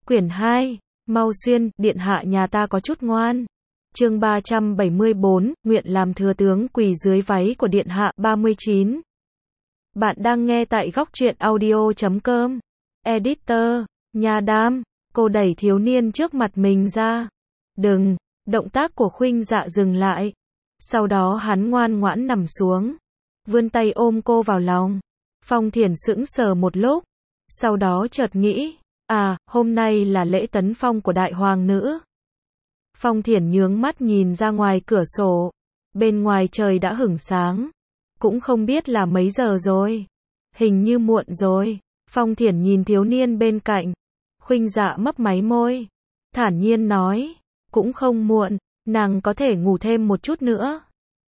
Quyển 2, mau xuyên, điện hạ nhà ta có chút ngoan. Chương 374, nguyện làm thừa tướng quỳ dưới váy của điện hạ. 39. Bạn đang nghe tại góc truyện audio.com. Editor, nhà đam, cô đẩy thiếu niên trước mặt mình ra. Đừng, động tác của Khuynh Dạ dừng lại. Sau đó hắn ngoan ngoãn nằm xuống, vươn tay ôm cô vào lòng. Phong Thiển sững sờ một lúc, sau đó chợt nghĩ, hôm nay là lễ tấn phong của đại hoàng nữ. Phong Thiển nhướng mắt nhìn ra ngoài cửa sổ, bên ngoài trời đã hửng sáng, cũng không biết là mấy giờ rồi, hình như muộn rồi. Phong Thiển nhìn thiếu niên bên cạnh, Khuynh Dạ mấp máy môi, thản nhiên nói, cũng không muộn, nàng có thể ngủ thêm một chút nữa.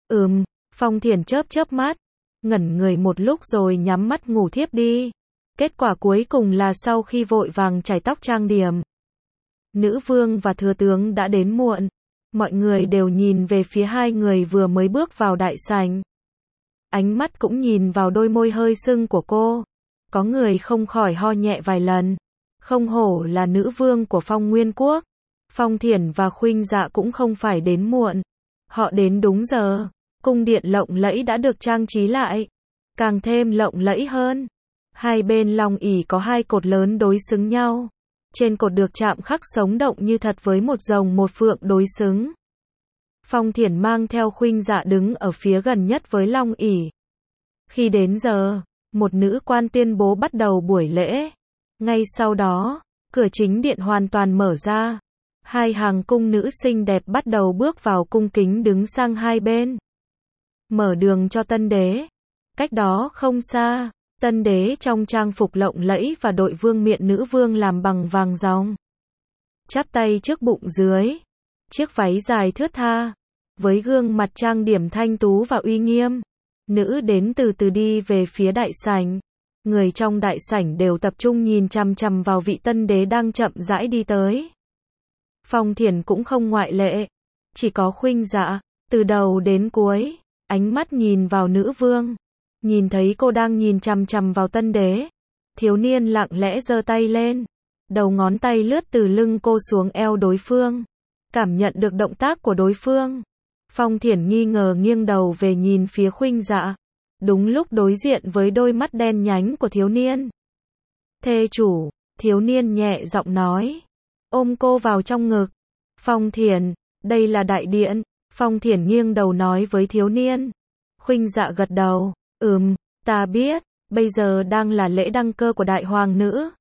Phong Thiển chớp mắt, ngẩn người một lúc rồi nhắm mắt ngủ thiếp đi. Kết quả cuối cùng là sau khi vội vàng chải tóc trang điểm, nữ vương và thừa tướng đã đến muộn. Mọi người đều nhìn về phía hai người vừa mới bước vào đại sảnh. Ánh mắt cũng nhìn vào đôi môi hơi sưng của cô. Có người không khỏi ho nhẹ vài lần. Không hổ là nữ vương của Phong Nguyên Quốc. Phong Thiển và Khuynh Dạ cũng không phải đến muộn. Họ đến đúng giờ. Cung điện lộng lẫy đã được trang trí lại, càng thêm lộng lẫy hơn. Hai bên long ỷ có hai cột lớn đối xứng nhau. Trên cột được chạm khắc sống động như thật với một rồng một phượng đối xứng. Phong Thiển mang theo Khuynh Dạ đứng ở phía gần nhất với long ỷ. Khi đến giờ, một nữ quan tuyên bố bắt đầu buổi lễ. Ngay sau đó, cửa chính điện hoàn toàn mở ra. Hai hàng cung nữ xinh đẹp bắt đầu bước vào cung kính đứng sang hai bên, mở đường cho tân đế. Cách đó không xa, tân đế trong trang phục lộng lẫy và đội vương miện nữ vương làm bằng vàng ròng, chắp tay trước bụng dưới, chiếc váy dài thướt tha, với gương mặt trang điểm thanh tú và uy nghiêm. Nữ đến từ từ đi về phía đại sảnh. Người trong đại sảnh đều tập trung nhìn chằm chằm vào vị tân đế đang chậm rãi đi tới. Phong Thiển cũng không ngoại lệ. Chỉ có Khuynh Dạ, từ đầu đến cuối, ánh mắt nhìn vào nữ vương. Nhìn thấy cô đang nhìn chằm chằm vào tân đế, thiếu niên lặng lẽ giơ tay lên, đầu ngón tay lướt từ lưng cô xuống eo đối phương, cảm nhận được động tác của đối phương. Phong Thiển nghi ngờ nghiêng đầu về nhìn phía Khuynh Dạ, đúng lúc đối diện với đôi mắt đen nhánh của thiếu niên. Thê chủ, thiếu niên nhẹ giọng nói, ôm cô vào trong ngực. Phong Thiển, đây là đại điện. Phong Thiển nghiêng đầu nói với thiếu niên. Khuynh Dạ gật đầu, ta biết, bây giờ đang là lễ đăng cơ của đại hoàng nữ.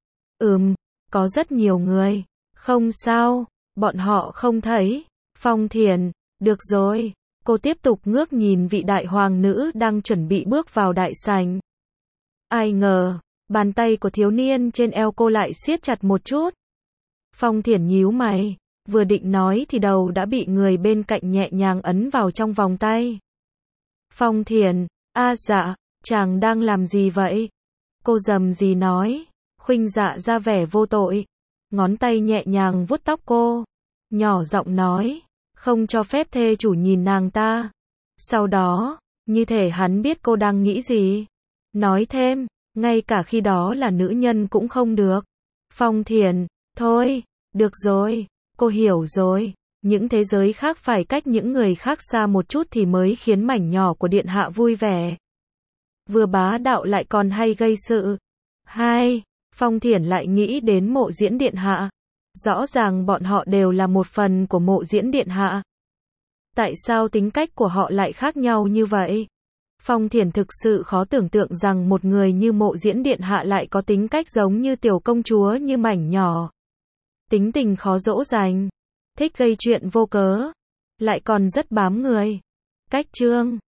Có rất nhiều người. Không sao, bọn họ không thấy. Phong Thiển, được rồi. Cô tiếp tục ngước nhìn vị đại hoàng nữ đang chuẩn bị bước vào đại sảnh. Ai ngờ, bàn tay của thiếu niên trên eo cô lại siết chặt một chút. Phong Thiển nhíu mày, vừa định nói thì đầu đã bị người bên cạnh nhẹ nhàng ấn vào trong vòng tay. Phong Thiển, dạ, chàng đang làm gì vậy? Cô rầm rì nói. Khuynh Dạ ra vẻ vô tội, ngón tay nhẹ nhàng vuốt tóc cô, nhỏ giọng nói, không cho phép thê chủ nhìn nàng ta. Sau đó, như thể hắn biết cô đang nghĩ gì, nói thêm, ngay cả khi đó là nữ nhân cũng không được. Phong Thiển, thôi, được rồi, cô hiểu rồi. Những thế giới khác phải cách những người khác xa một chút thì mới khiến mảnh nhỏ của điện hạ vui vẻ. Vừa bá đạo lại còn hay gây sự. Phong Thiển lại nghĩ đến Mộ Diễn điện hạ. Rõ ràng bọn họ đều là một phần của Mộ Diễn điện hạ. Tại sao tính cách của họ lại khác nhau như vậy? Phong Thiển thực sự khó tưởng tượng rằng một người như Mộ Diễn điện hạ lại có tính cách giống như tiểu công chúa như mảnh nhỏ. Tính tình khó dỗ dành, thích gây chuyện vô cớ, lại còn rất bám người. Cách chương